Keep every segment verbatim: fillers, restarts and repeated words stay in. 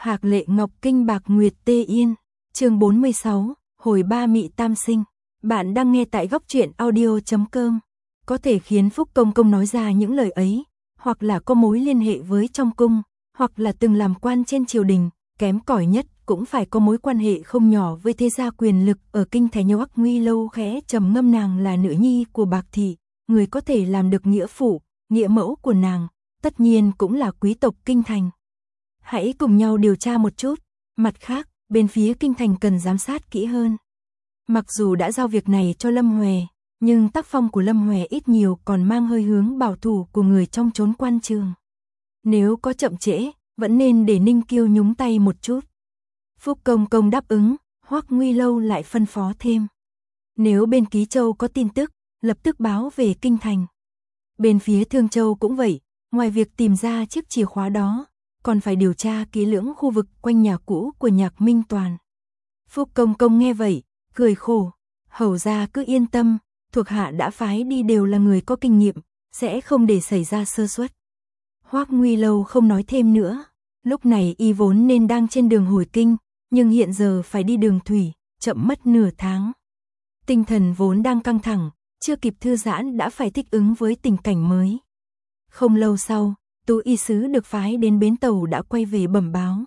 Hạc Lệ Ngọc Kinh Bạc Nguyệt Tê Yên, chương bốn mươi sáu, hồi ba mị tam sinh. Bạn đang nghe tại góc truyện audio chấm com. Có thể khiến Phúc Công Công nói ra những lời ấy, hoặc là có mối liên hệ với trong cung, hoặc là từng làm quan trên triều đình, kém cỏi nhất cũng phải có mối quan hệ không nhỏ với thế gia quyền lực ở kinh thành. Hoắc Nguy Lâu khẽ trầm ngâm, nàng là nữ nhi của Bạc thị, người có thể làm được nghĩa phụ, nghĩa mẫu của nàng, tất nhiên cũng là quý tộc kinh thành. Hãy cùng nhau điều tra một chút, mặt khác, bên phía kinh thành cần giám sát kỹ hơn. Mặc dù đã giao việc này cho Lâm Huệ, nhưng tác phong của Lâm Huệ ít nhiều còn mang hơi hướng bảo thủ của người trong chốn quan trường. Nếu có chậm trễ, vẫn nên để Ninh Kiêu nhúng tay một chút. Phúc Công Công đáp ứng, Hoắc Nguy Lâu lại phân phó thêm. Nếu bên Ký Châu có tin tức, lập tức báo về kinh thành. Bên phía Thương Châu cũng vậy, ngoài việc tìm ra chiếc chìa khóa đó, còn phải điều tra kỹ lưỡng khu vực quanh nhà cũ của Nhạc Minh Toàn. Phúc Công Công nghe vậy, cười khổ, hầu ra cứ yên tâm, thuộc hạ đã phái đi đều là người có kinh nghiệm, sẽ không để xảy ra sơ suất. Hoắc Nguy Lâu không nói thêm nữa, lúc này y vốn nên đang trên đường hồi kinh, nhưng hiện giờ phải đi đường thủy, chậm mất nửa tháng. Tinh thần vốn đang căng thẳng, chưa kịp thư giãn đã phải thích ứng với tình cảnh mới. Không lâu sau, Tú y sứ được phái đến bến tàu đã quay về bẩm báo.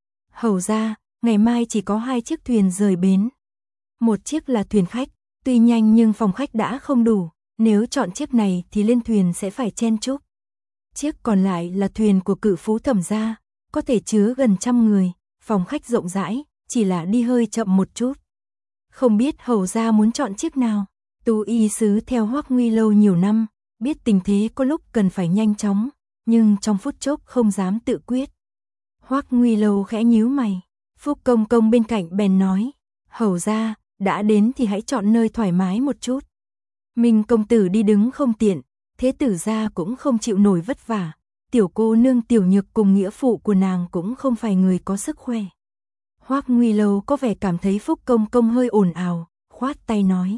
Hầu ra, ngày mai chỉ có hai chiếc thuyền rời bến. Một chiếc là thuyền khách, tuy nhanh nhưng phòng khách đã không đủ, nếu chọn chiếc này thì lên thuyền sẽ phải chen chúc. Chiếc còn lại là thuyền của cự phú Thẩm gia, có thể chứa gần trăm người, phòng khách rộng rãi, chỉ là đi hơi chậm một chút. Không biết hầu ra muốn chọn chiếc nào? Tú y sứ theo Hoắc Nguy Lâu nhiều năm, biết tình thế có lúc cần phải nhanh chóng, nhưng trong phút chốc không dám tự quyết. Hoắc Nguy Lâu khẽ nhíu mày, Phúc Công Công bên cạnh bèn nói, hầu ra, đã đến thì hãy chọn nơi thoải mái một chút. Minh công tử đi đứng không tiện, thế tử gia cũng không chịu nổi vất vả, tiểu cô nương Tiểu Nhược cùng nghĩa phụ của nàng cũng không phải người có sức khỏe. Hoắc Nguy Lâu có vẻ cảm thấy Phúc Công Công hơi ồn ào, khoát tay nói,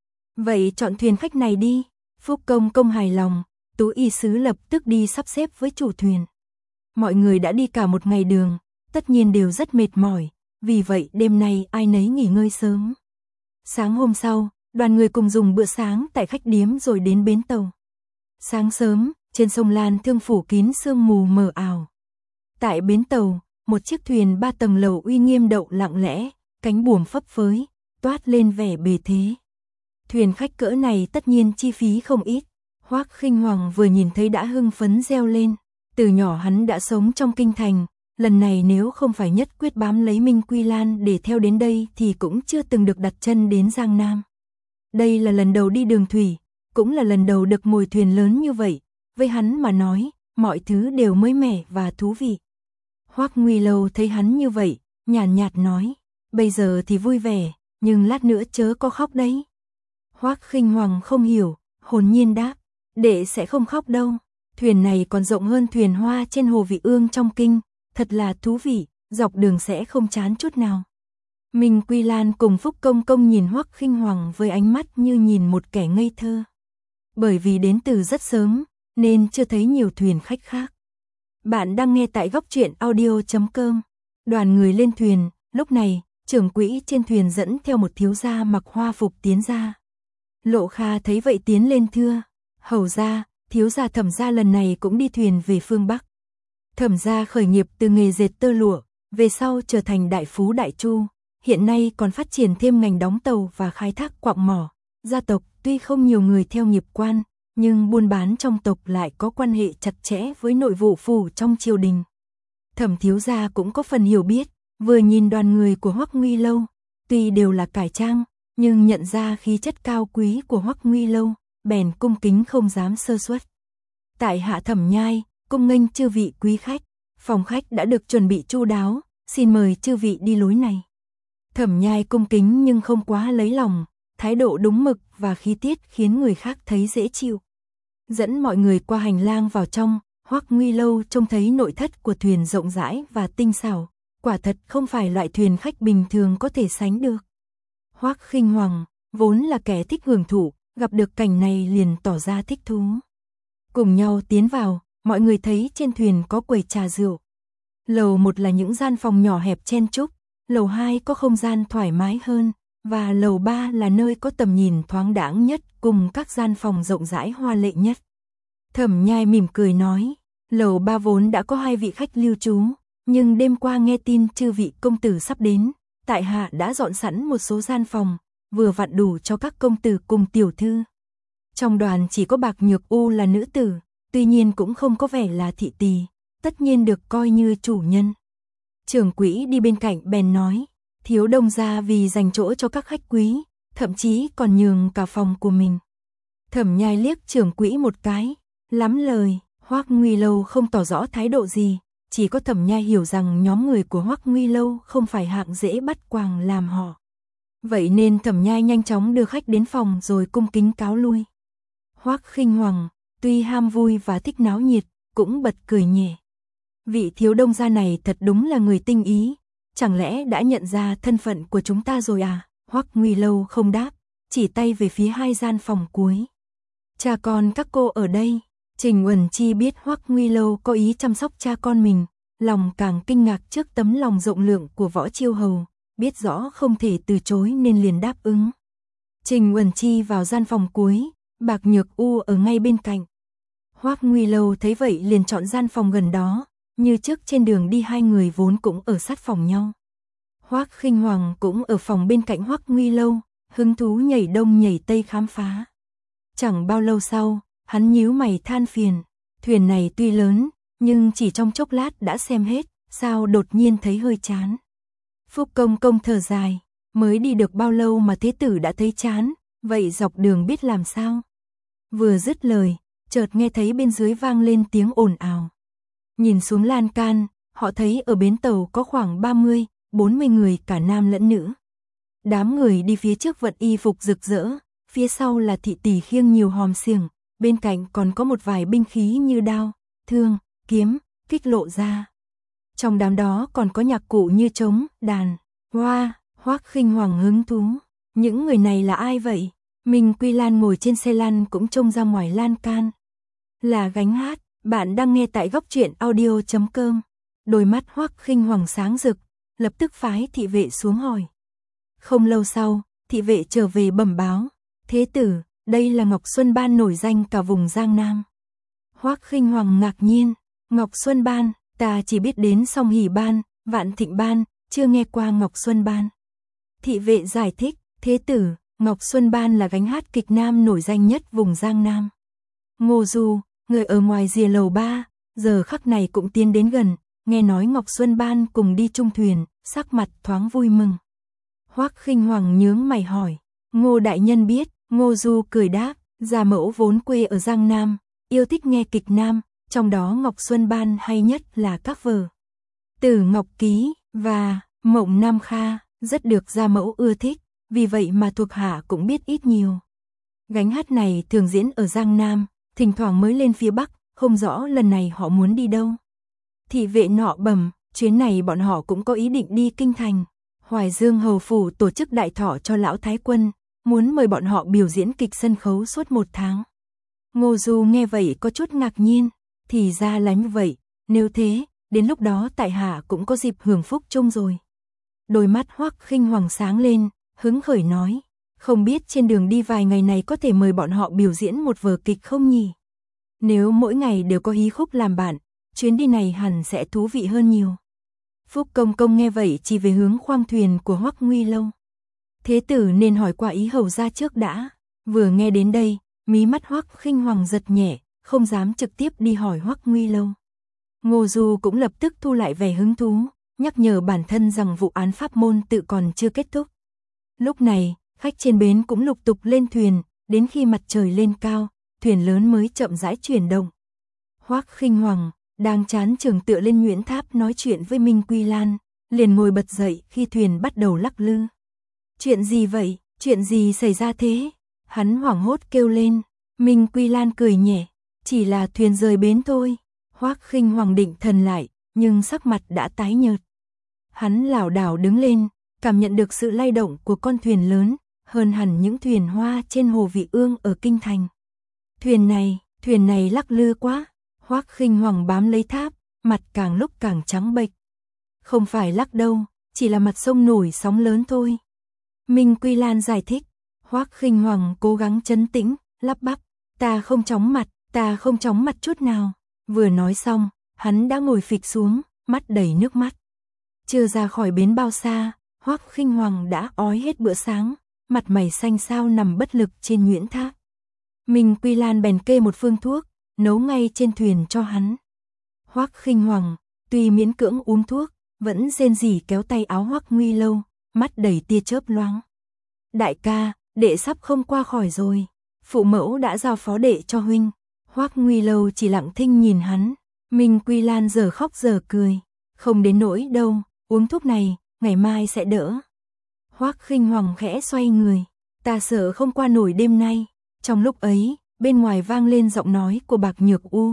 vậy chọn thuyền khách này đi. Phúc Công Công hài lòng, Tú y sứ lập tức đi sắp xếp với chủ thuyền. Mọi người đã đi cả một ngày đường, tất nhiên đều rất mệt mỏi, vì vậy đêm nay ai nấy nghỉ ngơi sớm. Sáng hôm sau, đoàn người cùng dùng bữa sáng tại khách điếm rồi đến bến tàu. Sáng sớm, trên sông Lan Thương phủ kín sương mù mờ ảo. Tại bến tàu, một chiếc thuyền ba tầng lầu uy nghiêm đậu lặng lẽ, cánh buồm phấp phới, toát lên vẻ bề thế. Thuyền khách cỡ này tất nhiên chi phí không ít. Hoắc Khinh Hoàng vừa nhìn thấy đã hưng phấn reo lên, từ nhỏ hắn đã sống trong kinh thành, lần này nếu không phải nhất quyết bám lấy Minh Quy Lan để theo đến đây thì cũng chưa từng được đặt chân đến Giang Nam. Đây là lần đầu đi đường thủy, cũng là lần đầu được ngồi thuyền lớn như vậy, với hắn mà nói, mọi thứ đều mới mẻ và thú vị. Hoắc Nguy Lâu thấy hắn như vậy, nhàn nhạt nói, bây giờ thì vui vẻ, nhưng lát nữa chớ có khóc đấy. Hoắc Khinh Hoàng không hiểu, hồn nhiên đáp, đệ sẽ không khóc đâu, thuyền này còn rộng hơn thuyền hoa trên hồ Vị Ương trong kinh, thật là thú vị, dọc đường sẽ không chán chút nào. Minh Quy Lan cùng Phúc Công Công nhìn Hoắc Khinh Hoàng với ánh mắt như nhìn một kẻ ngây thơ. Bởi vì đến từ rất sớm, nên chưa thấy nhiều thuyền khách khác. Bạn đang nghe tại góc truyện audio chấm com. Đoàn người lên thuyền, lúc này, trưởng quỹ trên thuyền dẫn theo một thiếu gia mặc hoa phục tiến ra. Lộ Kha thấy vậy tiến lên thưa, hầu gia, thiếu gia Thẩm gia lần này cũng đi thuyền về phương Bắc. Thẩm gia khởi nghiệp từ nghề dệt tơ lụa, về sau trở thành đại phú đại chu, hiện nay còn phát triển thêm ngành đóng tàu và khai thác quặng mỏ. Gia tộc tuy không nhiều người theo nghiệp quan, nhưng buôn bán trong tộc lại có quan hệ chặt chẽ với nội vụ phủ trong triều đình. Thẩm thiếu gia cũng có phần hiểu biết, vừa nhìn đoàn người của Hoắc Nguy Lâu, tuy đều là cải trang, nhưng nhận ra khí chất cao quý của Hoắc Nguy Lâu, bèn cung kính không dám sơ suất. Tại hạ Thẩm Nhai, cung nghênh chư vị quý khách, phòng khách đã được chuẩn bị chu đáo, xin mời chư vị đi lối này. Thẩm Nhai cung kính nhưng không quá lấy lòng, thái độ đúng mực và khí tiết khiến người khác thấy dễ chịu. Dẫn mọi người qua hành lang vào trong, Hoắc Nguy Lâu trông thấy nội thất của thuyền rộng rãi và tinh xảo, quả thật không phải loại thuyền khách bình thường có thể sánh được. Hoắc Khinh Hoàng, vốn là kẻ thích hưởng thụ, gặp được cảnh này liền tỏ ra thích thú. Cùng nhau tiến vào, mọi người thấy trên thuyền có quầy trà rượu. Lầu một là những gian phòng nhỏ hẹp chen chúc, lầu hai có không gian thoải mái hơn, và lầu ba là nơi có tầm nhìn thoáng đãng nhất cùng các gian phòng rộng rãi hoa lệ nhất. Thẩm Nhai mỉm cười nói, lầu ba vốn đã có hai vị khách lưu trú, nhưng đêm qua nghe tin chư vị công tử sắp đến, tại hạ đã dọn sẵn một số gian phòng, vừa vặn đủ cho các công tử cùng tiểu thư. Trong đoàn chỉ có Bạc Nhược U là nữ tử, tuy nhiên cũng không có vẻ là thị tỳ, tất nhiên được coi như chủ nhân. Trưởng quỹ đi bên cạnh bèn nói, thiếu đông gia vì dành chỗ cho các khách quý, thậm chí còn nhường cả phòng của mình. Thẩm Nhai liếc trưởng quỹ một cái, lắm lời, Hoắc Nguy Lâu không tỏ rõ thái độ gì, chỉ có Thẩm Nhai hiểu rằng nhóm người của Hoắc Nguy Lâu không phải hạng dễ bắt quàng làm họ. Vậy nên Thẩm Nhai nhanh chóng đưa khách đến phòng rồi cung kính cáo lui. Hoắc Khinh Hoàng, tuy ham vui và thích náo nhiệt, cũng bật cười nhẹ. Vị thiếu đông gia này thật đúng là người tinh ý, chẳng lẽ đã nhận ra thân phận của chúng ta rồi à? Hoắc Nguy Lâu không đáp, chỉ tay về phía hai gian phòng cuối. Cha con các cô ở đây. Trình Uẩn Chi biết Hoắc Nguy Lâu có ý chăm sóc cha con mình, lòng càng kinh ngạc trước tấm lòng rộng lượng của Võ Chiêu Hầu, biết rõ không thể từ chối nên liền đáp ứng. Trình Uẩn Chi vào gian phòng cuối, Bạc Nhược U ở ngay bên cạnh. Hoắc Nguy Lâu thấy vậy liền chọn gian phòng gần đó, như trước trên đường đi hai người vốn cũng ở sát phòng nhau. Hoắc Khinh Hoàng cũng ở phòng bên cạnh Hoắc Nguy Lâu, hứng thú nhảy đông nhảy tây khám phá. Chẳng bao lâu sau, hắn nhíu mày than phiền, thuyền này tuy lớn, nhưng chỉ trong chốc lát đã xem hết, sao đột nhiên thấy hơi chán. Phúc Công Công thở dài, mới đi được bao lâu mà thế tử đã thấy chán, vậy dọc đường biết làm sao. Vừa dứt lời, chợt nghe thấy bên dưới vang lên tiếng ồn ào. Nhìn xuống lan can, họ thấy ở bến tàu có khoảng ba mươi, bốn mươi người cả nam lẫn nữ. Đám người đi phía trước vận y phục rực rỡ, phía sau là thị tỷ khiêng nhiều hòm xiềng, bên cạnh còn có một vài binh khí như đao, thương, kiếm, kích lộ ra. Trong đám đó còn có nhạc cụ như trống, đàn, hoa, Hoắc Khinh Hoàng hứng thú. Những người này là ai vậy? Minh Quy Lan ngồi trên xe lăn cũng trông ra ngoài lan can. Là gánh hát, bạn đang nghe tại góc truyện audio chấm com. Đôi mắt Hoắc Khinh Hoàng sáng rực, lập tức phái thị vệ xuống hỏi. Không lâu sau, thị vệ trở về bẩm báo, thế tử, đây là Ngọc Xuân Ban nổi danh cả vùng Giang Nam. Hoắc Khinh Hoàng ngạc nhiên, Ngọc Xuân Ban, ta chỉ biết đến Song Hỷ Ban, Vạn Thịnh Ban, chưa nghe qua Ngọc Xuân Ban. Thị vệ giải thích, thế tử, Ngọc Xuân Ban là gánh hát kịch nam nổi danh nhất vùng Giang Nam. Ngô Du, người ở ngoài rìa lầu ba, giờ khắc này cũng tiến đến gần, nghe nói Ngọc Xuân Ban cùng đi chung thuyền, sắc mặt thoáng vui mừng. Hoắc Khinh Hoàng nhướng mày hỏi, Ngô đại nhân biết? Ngô Du cười đáp, gia mẫu vốn quê ở Giang Nam, yêu thích nghe kịch nam, trong đó Ngọc Xuân Ban hay nhất là các vở Tử Ngọc Ký và Mộng Nam Kha, rất được gia mẫu ưa thích, vì vậy mà thuộc hạ cũng biết ít nhiều. Gánh hát này thường diễn ở Giang Nam, thỉnh thoảng mới lên phía Bắc, không rõ lần này họ muốn đi đâu. Thị vệ nọ bẩm, chuyến này bọn họ cũng có ý định đi kinh thành. Hoài Dương hầu phủ tổ chức đại thọ cho lão thái quân, muốn mời bọn họ biểu diễn kịch sân khấu suốt một tháng. Ngô Du nghe vậy có chút ngạc nhiên, thì ra là như vậy, nếu thế, đến lúc đó tại hạ cũng có dịp hưởng phúc chung rồi. Đôi mắt Hoắc Khinh Hoàng sáng lên, hứng khởi nói, không biết trên đường đi vài ngày này có thể mời bọn họ biểu diễn một vở kịch không nhỉ? Nếu mỗi ngày đều có hí khúc làm bạn, chuyến đi này hẳn sẽ thú vị hơn nhiều. Phúc Công Công nghe vậy chỉ về hướng khoang thuyền của Hoắc Nguy Lâu. Thế tử nên hỏi qua ý hầu ra trước đã. Vừa nghe đến đây, mí mắt Hoắc Khinh Hoàng giật nhẹ, không dám trực tiếp đi hỏi Hoắc Nguy Lâu. Ngô Du cũng lập tức thu lại vẻ hứng thú, nhắc nhở bản thân rằng vụ án pháp môn tự còn chưa kết thúc. Lúc này, khách trên bến cũng lục tục lên thuyền, đến khi mặt trời lên cao, thuyền lớn mới chậm rãi chuyển động. Hoắc Khinh Hoàng đang chán chường tựa lên nhuyễn tháp nói chuyện với Minh Quy Lan, liền ngồi bật dậy khi thuyền bắt đầu lắc lư. Chuyện gì vậy? Chuyện gì xảy ra thế? Hắn hoảng hốt kêu lên. Minh Quy Lan cười nhẹ, chỉ là thuyền rời bến thôi. Hoắc Khinh Hoàng định thần lại, nhưng sắc mặt đã tái nhợt. Hắn lảo đảo đứng lên, cảm nhận được sự lay động của con thuyền lớn, hơn hẳn những thuyền hoa trên hồ Vị Ương ở kinh thành. Thuyền này, thuyền này lắc lư quá. Hoắc Khinh Hoàng bám lấy tháp, mặt càng lúc càng trắng bệch, Không phải lắc đâu, chỉ là mặt sông nổi sóng lớn thôi. Minh Quy Lan giải thích. Hoắc Khinh Hoàng cố gắng trấn tĩnh, lắp bắp, ta không chóng mặt, ta không chóng mặt chút nào. Vừa nói xong, hắn đã ngồi phịch xuống, mắt đầy nước mắt. Chưa ra khỏi bến bao xa, Hoắc Khinh Hoàng đã ói hết bữa sáng, mặt mày xanh xao nằm bất lực trên nhuyễn thác. Minh Quy Lan bèn kê một phương thuốc, nấu ngay trên thuyền cho hắn. Hoắc Khinh Hoàng, tuy miễn cưỡng uống thuốc, vẫn rên rỉ kéo tay áo Hoắc Nguy Lâu, mắt đầy tia chớp loáng. Đại ca, đệ sắp không qua khỏi rồi, phụ mẫu đã giao phó đệ cho huynh. Hoắc Nguy Lâu chỉ lặng thinh nhìn hắn. Minh Quy Lan giờ khóc giờ cười, không đến nỗi đâu, uống thuốc này, ngày mai sẽ đỡ. Hoắc Khinh Hoàng khẽ xoay người, ta sợ không qua nổi đêm nay. Trong lúc ấy, bên ngoài vang lên giọng nói của Bạc Nhược U.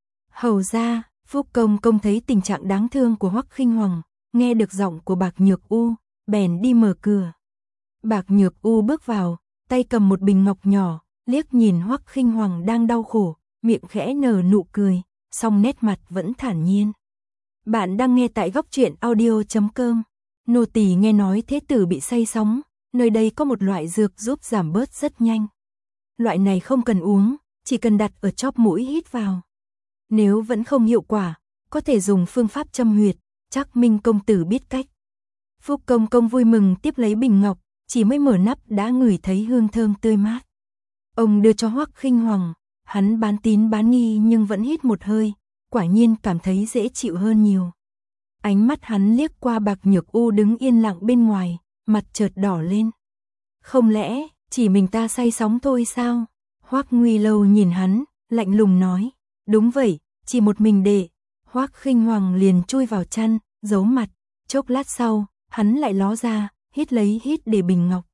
Hầu ra, Phúc Công Công thấy tình trạng đáng thương của Hoắc Khinh Hoàng, nghe được giọng của Bạc Nhược U, bèn đi mở cửa. Bạc Nhược U bước vào, tay cầm một bình ngọc nhỏ, liếc nhìn Hoắc Khinh Hoàng đang đau khổ, miệng khẽ nở nụ cười, song nét mặt vẫn thản nhiên. Bạn đang nghe tại góc truyện audio chấm com. Nô tỳ nghe nói thế tử bị say sóng, nơi đây có một loại dược giúp giảm bớt rất nhanh. Loại này không cần uống, chỉ cần đặt ở chóp mũi hít vào. Nếu vẫn không hiệu quả, có thể dùng phương pháp châm huyệt, chắc Minh công tử biết cách. Phúc Công Công vui mừng tiếp lấy bình ngọc, chỉ mới mở nắp đã ngửi thấy hương thơm tươi mát. Ông đưa cho Hoắc Khinh Hoàng, hắn bán tín bán nghi nhưng vẫn hít một hơi, quả nhiên cảm thấy dễ chịu hơn nhiều. Ánh mắt hắn liếc qua Bạc Nhược U đứng yên lặng bên ngoài, mặt chợt đỏ lên. Không lẽ chỉ mình ta say sóng thôi sao? Hoắc Nguy Lâu nhìn hắn, lạnh lùng nói, đúng vậy, chỉ một mình đệ. Hoắc Khinh Hoàng liền chui vào chăn, giấu mặt, chốc lát sau, hắn lại ló ra, hít lấy hít để bình ngọc.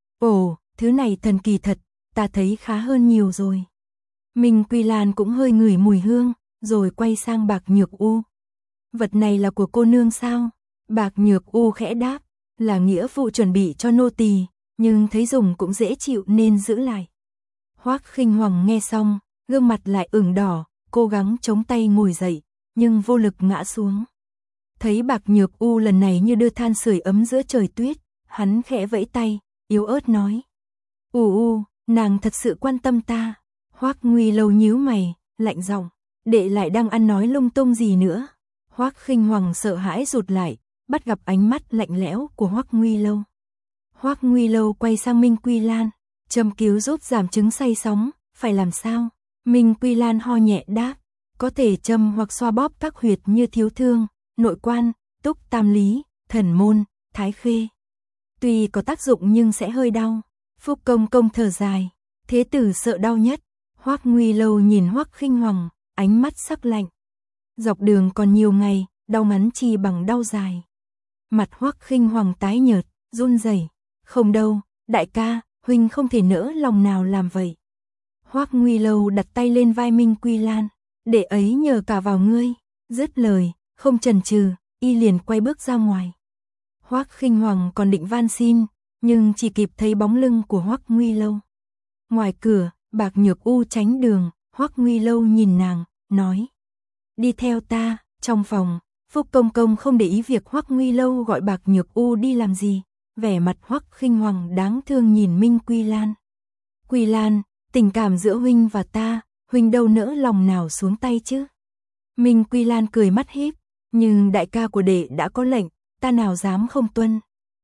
Ồ, thứ này thần kỳ thật, ta thấy khá hơn nhiều rồi. Minh Quy Lan cũng hơi ngửi mùi hương, rồi quay sang Bạc Nhược U. Vật này là của cô nương sao? Bạc Nhược U khẽ đáp, là nghĩa vụ chuẩn bị cho nô tỳ, nhưng thấy dùng cũng dễ chịu nên giữ lại. Hoắc Khinh Hoàng nghe xong, gương mặt lại ửng đỏ, cố gắng chống tay ngồi dậy, nhưng vô lực ngã xuống. Thấy Bạc Nhược U lần này như đưa than sưởi ấm giữa trời tuyết, hắn khẽ vẫy tay, yếu ớt nói. U U, nàng thật sự quan tâm ta. Hoắc Nguy Lâu nhíu mày, lạnh giọng, đệ lại đang ăn nói lung tung gì nữa. Hoắc Khinh Hoàng sợ hãi rụt lại, bắt gặp ánh mắt lạnh lẽo của Hoắc Nguy Lâu. Hoắc Nguy Lâu quay sang Minh Quy Lan, châm cứu giúp giảm chứng say sóng, phải làm sao? Minh Quy Lan ho nhẹ đáp, có thể châm hoặc xoa bóp các huyệt như thiếu thương, nội quan, túc tam lý, thần môn, thái khê. Tuy có tác dụng nhưng sẽ hơi đau. Phúc Công Công thở dài, thế tử sợ đau nhất. Hoắc Nguy Lâu nhìn Hoắc Khinh Hoàng, ánh mắt sắc lạnh. Dọc đường còn nhiều ngày, đau ngắn chi bằng đau dài. Mặt Hoắc Khinh Hoàng tái nhợt, run rẩy. Không đâu, đại ca, huynh không thể nỡ lòng nào làm vậy. Hoắc Nguy Lâu đặt tay lên vai Minh Quy Lan, để ấy nhờ cả vào ngươi. Dứt lời, không chần chừ, y liền quay bước ra ngoài. Hoắc Khinh Hoàng còn định van xin, nhưng chỉ kịp thấy bóng lưng của Hoắc Nguy Lâu. Ngoài cửa, Bạc Nhược U tránh đường, Hoắc Nguy Lâu nhìn nàng, nói. Đi theo ta. Trong phòng, Phúc Công Công không để ý việc Hoắc Nguy Lâu gọi Bạc Nhược U đi làm gì. Vẻ mặt Hoắc Khinh Hoàng đáng thương nhìn Minh Quy Lan. Quy Lan, tình cảm giữa huynh và ta, huynh đâu nỡ lòng nào xuống tay chứ. Minh Quy Lan cười mắt híp, nhưng đại ca của đệ đã có lệnh, ta nào dám không tuân.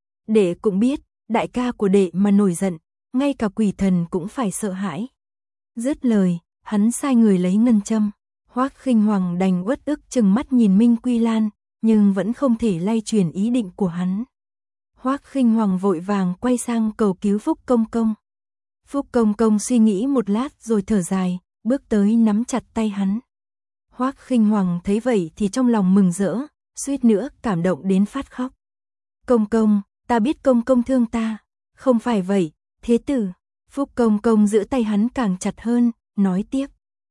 Đệ cũng biết, đại ca của đệ mà nổi giận, ngay cả quỷ thần cũng phải sợ hãi. Dứt lời, hắn sai người lấy ngân châm. Hoắc Khinh Hoàng đành uất ức chừng mắt nhìn Minh Quy Lan, nhưng vẫn không thể lay truyền ý định của hắn. Hoắc Khinh Hoàng vội vàng quay sang cầu cứu Phúc Công Công. Phúc Công Công suy nghĩ một lát rồi thở dài, bước tới nắm chặt tay hắn. Hoắc Khinh Hoàng thấy vậy thì trong lòng mừng rỡ, suýt nữa cảm động đến phát khóc. Công Công, ta biết Công Công thương ta. Không phải vậy, thế tử. Phúc Công Công giữ tay hắn càng chặt hơn, nói tiếp.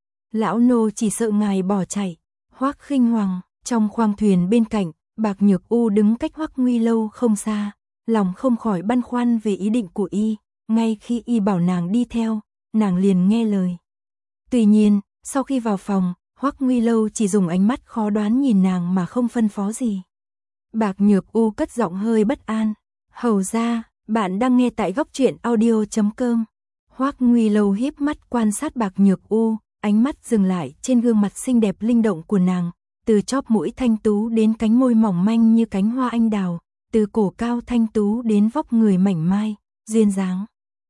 Lão nô chỉ sợ ngài bỏ chạy. Hoắc Khinh Hoàng, trong khoang thuyền bên cạnh, Bạc Nhược U đứng cách Hoắc Nguy Lâu không xa, lòng không khỏi băn khoăn về ý định của y, ngay khi y bảo nàng đi theo, nàng liền nghe lời. Tuy nhiên, sau khi vào phòng, Hoắc Nguy Lâu chỉ dùng ánh mắt khó đoán nhìn nàng mà không phân phó gì. Bạc Nhược U cất giọng hơi bất an. Hầu gia, bạn đang nghe tại góc truyện audio chấm com. Hoắc Nguy Lâu híp mắt quan sát Bạc Nhược U, ánh mắt dừng lại trên gương mặt xinh đẹp linh động của nàng, từ chóp mũi thanh tú đến cánh môi mỏng manh như cánh hoa anh đào, từ cổ cao thanh tú đến vóc người mảnh mai, duyên dáng.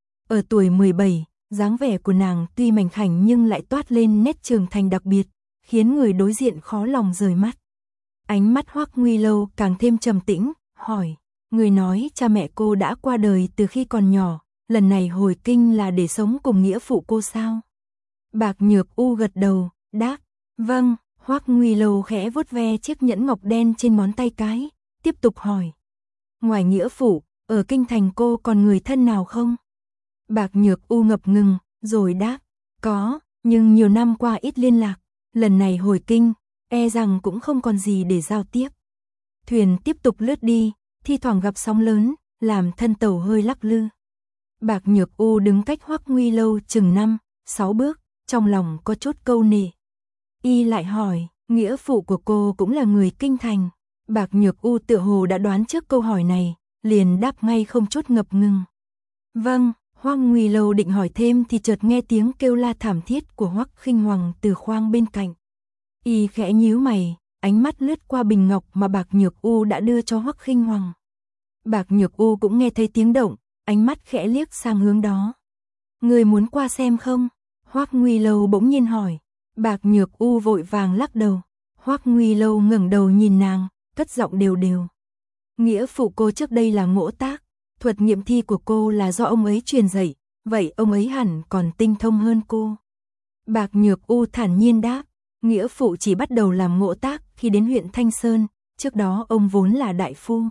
Ở tuổi mười bảy, dáng vẻ của nàng tuy mảnh khảnh nhưng lại toát lên nét trưởng thành đặc biệt, khiến người đối diện khó lòng rời mắt. Ánh mắt Hoắc Nguy Lâu càng thêm trầm tĩnh, hỏi, người nói cha mẹ cô đã qua đời từ khi còn nhỏ, lần này hồi kinh là để sống cùng nghĩa phụ cô sao? Bạc Nhược U gật đầu, đáp, vâng. Hoắc Nguy Lâu khẽ vuốt ve chiếc nhẫn ngọc đen trên ngón tay cái, tiếp tục hỏi, ngoài nghĩa phụ, ở kinh thành cô còn người thân nào không? Bạc Nhược U ngập ngừng, rồi đáp, có, nhưng nhiều năm qua ít liên lạc, lần này hồi kinh, e rằng cũng không còn gì để giao tiếp. Thuyền tiếp tục lướt đi, thi thoảng gặp sóng lớn, làm thân tàu hơi lắc lư. Bạc Nhược U đứng cách Hoắc Nguy Lâu chừng năm, sáu bước, trong lòng có chút câu nệ. Y lại hỏi, nghĩa phụ của cô cũng là người kinh thành. Bạc Nhược U tựa hồ đã đoán trước câu hỏi này, liền đáp ngay không chút ngập ngừng. Vâng. Hoắc Nguy Lâu định hỏi thêm thì chợt nghe tiếng kêu la thảm thiết của Hoắc Khinh Hoàng từ khoang bên cạnh. Y khẽ nhíu mày, ánh mắt lướt qua bình ngọc mà Bạc Nhược U đã đưa cho Hoắc Khinh Hoàng. Bạc Nhược U cũng nghe thấy tiếng động, ánh mắt khẽ liếc sang hướng đó. Người muốn qua xem không? Hoắc Nguy Lâu bỗng nhiên hỏi. Bạc Nhược U vội vàng lắc đầu. Hoắc Nguy Lâu ngẩng đầu nhìn nàng, cất giọng đều đều. Nghĩa phụ cô trước đây là Ngỗ Tác. Thuật nghiệm thi của cô là do ông ấy truyền dạy, vậy ông ấy hẳn còn tinh thông hơn cô. Bạc Nhược U thản nhiên đáp, nghĩa phụ chỉ bắt đầu làm Ngỗ Tác khi đến huyện Thanh Sơn, trước đó ông vốn là đại phu.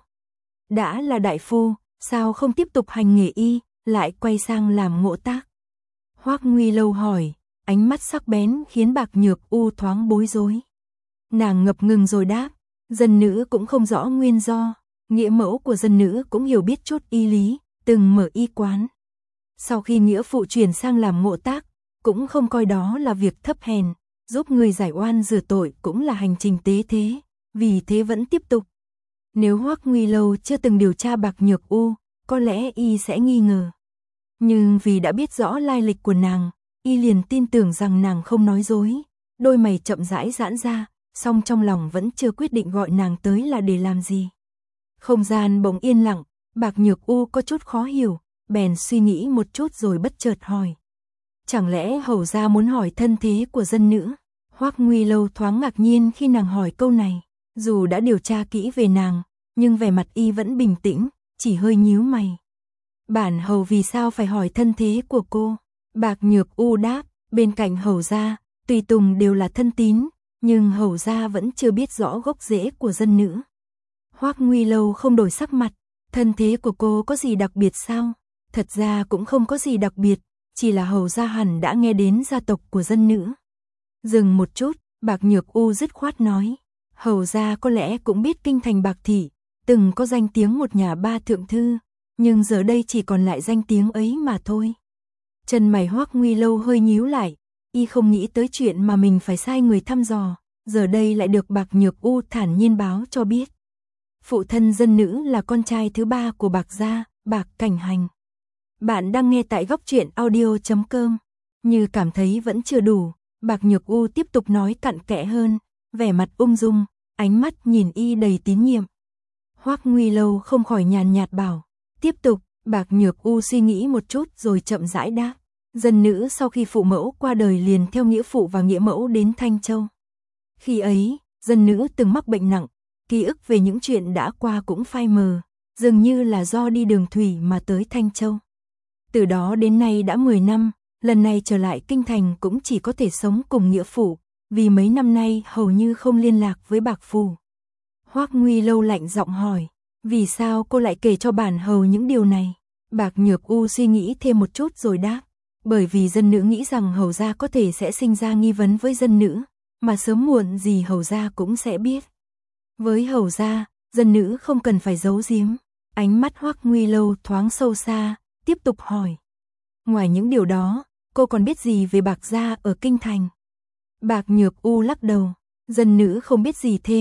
Đã là đại phu, sao không tiếp tục hành nghề y, lại quay sang làm Ngỗ Tác? Hoắc Nguy Lâu hỏi, ánh mắt sắc bén khiến Bạc Nhược U thoáng bối rối. Nàng ngập ngừng rồi đáp, dân nữ cũng không rõ nguyên do. Nghĩa mẫu của dân nữ cũng hiểu biết chút y lý, từng mở y quán. Sau khi nghĩa phụ chuyển sang làm Ngỗ Tác, cũng không coi đó là việc thấp hèn, giúp người giải oan rửa tội cũng là hành trình tế thế, vì thế vẫn tiếp tục. Nếu Hoắc Nguy Lâu chưa từng điều tra Bạc Nhược U, có lẽ y sẽ nghi ngờ. Nhưng vì đã biết rõ lai lịch của nàng, y liền tin tưởng rằng nàng không nói dối, đôi mày chậm rãi giãn ra, song trong lòng vẫn chưa quyết định gọi nàng tới là để làm gì. Không gian bỗng yên lặng, Bạc Nhược U có chút khó hiểu, bèn suy nghĩ một chút rồi bất chợt hỏi. Chẳng lẽ hầu gia muốn hỏi thân thế của dân nữ? Hoắc Nguy Lâu thoáng ngạc nhiên khi nàng hỏi câu này, dù đã điều tra kỹ về nàng, nhưng vẻ mặt y vẫn bình tĩnh, chỉ hơi nhíu mày. Bản hầu vì sao phải hỏi thân thế của cô? Bạc Nhược U đáp, bên cạnh hầu gia, tùy tùng đều là thân tín, nhưng hầu gia vẫn chưa biết rõ gốc rễ của dân nữ. Hoắc Nguy Lâu không đổi sắc mặt, thân thế của cô có gì đặc biệt sao? Thật ra cũng không có gì đặc biệt, chỉ là hầu gia hẳn đã nghe đến gia tộc của dân nữ. Dừng một chút, Bạc Nhược U dứt khoát nói, hầu gia có lẽ cũng biết kinh thành Bạc Thị, từng có danh tiếng một nhà ba thượng thư, nhưng giờ đây chỉ còn lại danh tiếng ấy mà thôi. Chân mày Hoắc Nguy Lâu hơi nhíu lại, y không nghĩ tới chuyện mà mình phải sai người thăm dò, giờ đây lại được Bạc Nhược U thản nhiên báo cho biết. Phụ thân dân nữ là con trai thứ ba của Bạc gia, Bạc Cảnh Hành. Bạn đang nghe tại góc truyện audio chấm com. Như cảm thấy vẫn chưa đủ, Bạc Nhược U tiếp tục nói cặn kẽ hơn, vẻ mặt ung dung, ánh mắt nhìn y đầy tín nhiệm. Hoắc Nguy Lâu không khỏi nhàn nhạt bảo, tiếp tục. Bạc Nhược U suy nghĩ một chút rồi chậm rãi đáp, dân nữ sau khi phụ mẫu qua đời liền theo nghĩa phụ và nghĩa mẫu đến Thanh Châu. Khi ấy, dân nữ từng mắc bệnh nặng, ký ức về những chuyện đã qua cũng phai mờ, dường như là do đi đường thủy mà tới Thanh Châu. Từ đó đến nay đã mười năm, lần này trở lại kinh thành cũng chỉ có thể sống cùng nghĩa phụ, vì mấy năm nay hầu như không liên lạc với Bạc phủ. Hoắc Nguy Lâu lạnh giọng hỏi, vì sao cô lại kể cho bản hầu những điều này? Bạc Nhược U suy nghĩ thêm một chút rồi đáp, bởi vì dân nữ nghĩ rằng hầu gia có thể sẽ sinh ra nghi vấn với dân nữ, mà sớm muộn gì hầu gia cũng sẽ biết. Với hầu gia, dân nữ không cần phải giấu giếm. Ánh mắt Hoắc Nguy Lâu thoáng sâu xa, tiếp tục hỏi. Ngoài những điều đó, cô còn biết gì về Bạc gia ở kinh thành? Bạc Nhược U lắc đầu, dân nữ không biết gì thêm,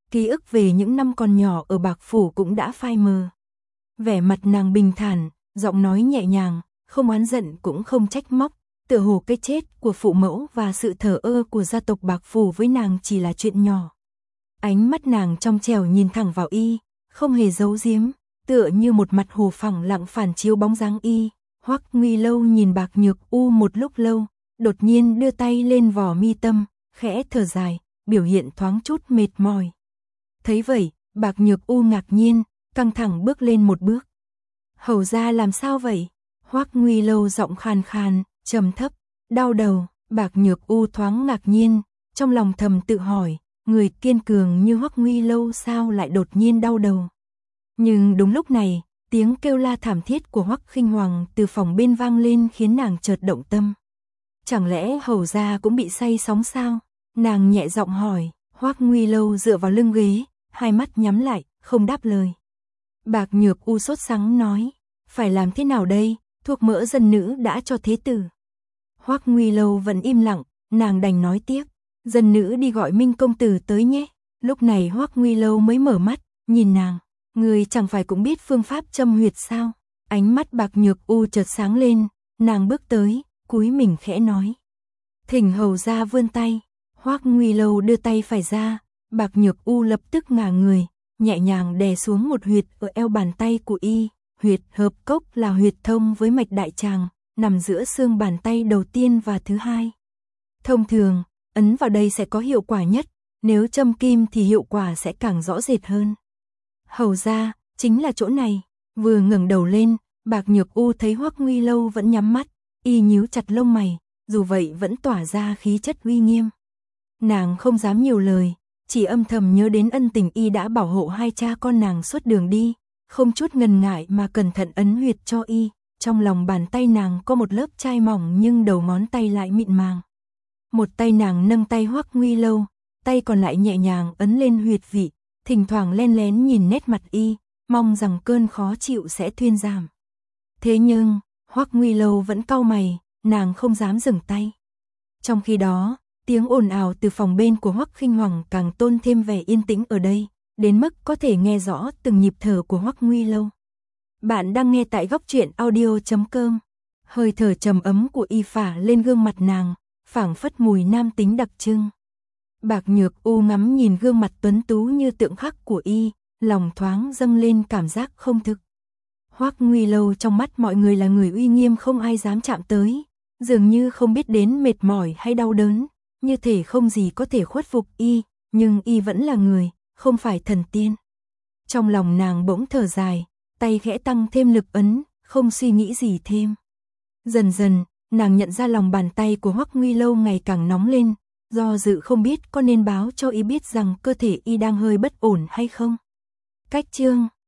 ký ức về những năm còn nhỏ ở Bạc Phủ cũng đã phai mờ. Vẻ mặt nàng bình thản, giọng nói nhẹ nhàng, không oán giận cũng không trách móc, tựa hồ cái chết của phụ mẫu và sự thờ ơ của gia tộc Bạc Phủ với nàng chỉ là chuyện nhỏ. Ánh mắt nàng trong trẻo nhìn thẳng vào y, không hề giấu giếm, tựa như một mặt hồ phẳng lặng phản chiếu bóng dáng y. Hoắc Nguy Lâu nhìn Bạc Nhược U một lúc lâu, đột nhiên đưa tay lên vò mi tâm, khẽ thở dài, biểu hiện thoáng chút mệt mỏi. Thấy vậy, Bạc Nhược U ngạc nhiên, căng thẳng bước lên một bước. Hầu gia làm sao vậy? Hoắc Nguy Lâu giọng khàn khàn, trầm thấp, đau đầu. Bạc Nhược U thoáng ngạc nhiên, trong lòng thầm tự hỏi, người kiên cường như Hoắc Nguy Lâu sao lại đột nhiên đau đầu. Nhưng đúng lúc này, tiếng kêu la thảm thiết của Hoắc Khinh Hoàng từ phòng bên vang lên khiến nàng chợt động tâm. Chẳng lẽ hầu gia cũng bị say sóng sao? Nàng nhẹ giọng hỏi. Hoắc Nguy Lâu dựa vào lưng ghế, hai mắt nhắm lại, không đáp lời. Bạc Nhược U sốt sắng nói, phải làm thế nào đây, thuốc mỡ dân nữ đã cho thế tử. Hoắc Nguy Lâu vẫn im lặng, nàng đành nói tiếp, dân nữ đi gọi Minh công tử tới nhé. Lúc này Hoắc Nguy Lâu mới mở mắt, nhìn nàng, người chẳng phải cũng biết phương pháp châm huyệt sao? Ánh mắt Bạc Nhược U chợt sáng lên, nàng bước tới, cúi mình khẽ nói, thỉnh hầu gia vươn tay. Hoắc Nguy Lâu đưa tay phải ra, Bạc Nhược U lập tức ngả người, nhẹ nhàng đè xuống một huyệt ở eo bàn tay của y. Huyệt hợp cốc là huyệt thông với mạch đại tràng, nằm giữa xương bàn tay đầu tiên và thứ hai. Thông thường, ấn vào đây sẽ có hiệu quả nhất, nếu châm kim thì hiệu quả sẽ càng rõ rệt hơn. Hầu gia, chính là chỗ này. Vừa ngẩng đầu lên, Bạc Nhược U thấy Hoắc Nguy Lâu vẫn nhắm mắt, y nhíu chặt lông mày, dù vậy vẫn tỏa ra khí chất uy nghiêm. Nàng không dám nhiều lời, chỉ âm thầm nhớ đến ân tình y đã bảo hộ hai cha con nàng suốt đường đi, không chút ngần ngại mà cẩn thận ấn huyệt cho y. Trong lòng bàn tay nàng có một lớp chai mỏng nhưng đầu ngón tay lại mịn màng. Một tay nàng nâng tay Hoắc Nguy Lâu, tay còn lại nhẹ nhàng ấn lên huyệt vị, thỉnh thoảng len lén nhìn nét mặt y, mong rằng cơn khó chịu sẽ thuyên giảm. Thế nhưng, Hoắc Nguy Lâu vẫn cau mày, nàng không dám dừng tay. Trong khi đó, tiếng ồn ào từ phòng bên của Hoắc Khinh Hoàng càng tôn thêm vẻ yên tĩnh ở đây, đến mức có thể nghe rõ từng nhịp thở của Hoắc Nguy Lâu. Bạn đang nghe tại góc truyện audio chấm com. Hơi thở trầm ấm của y phả lên gương mặt nàng, phảng phất mùi nam tính đặc trưng. Bạc Nhược U ngắm nhìn gương mặt tuấn tú như tượng khắc của y, lòng thoáng dâng lên cảm giác không thực. Hoắc Nguy Lâu trong mắt mọi người là người uy nghiêm không ai dám chạm tới, dường như không biết đến mệt mỏi hay đau đớn, như thể không gì có thể khuất phục y, nhưng y vẫn là người, không phải thần tiên. Trong lòng nàng bỗng thở dài, tay khẽ tăng thêm lực ấn, không suy nghĩ gì thêm. Dần dần, nàng nhận ra lòng bàn tay của Hoắc Nguy Lâu ngày càng nóng lên, do dự không biết có nên báo cho y biết rằng cơ thể y đang hơi bất ổn hay không. Cách chương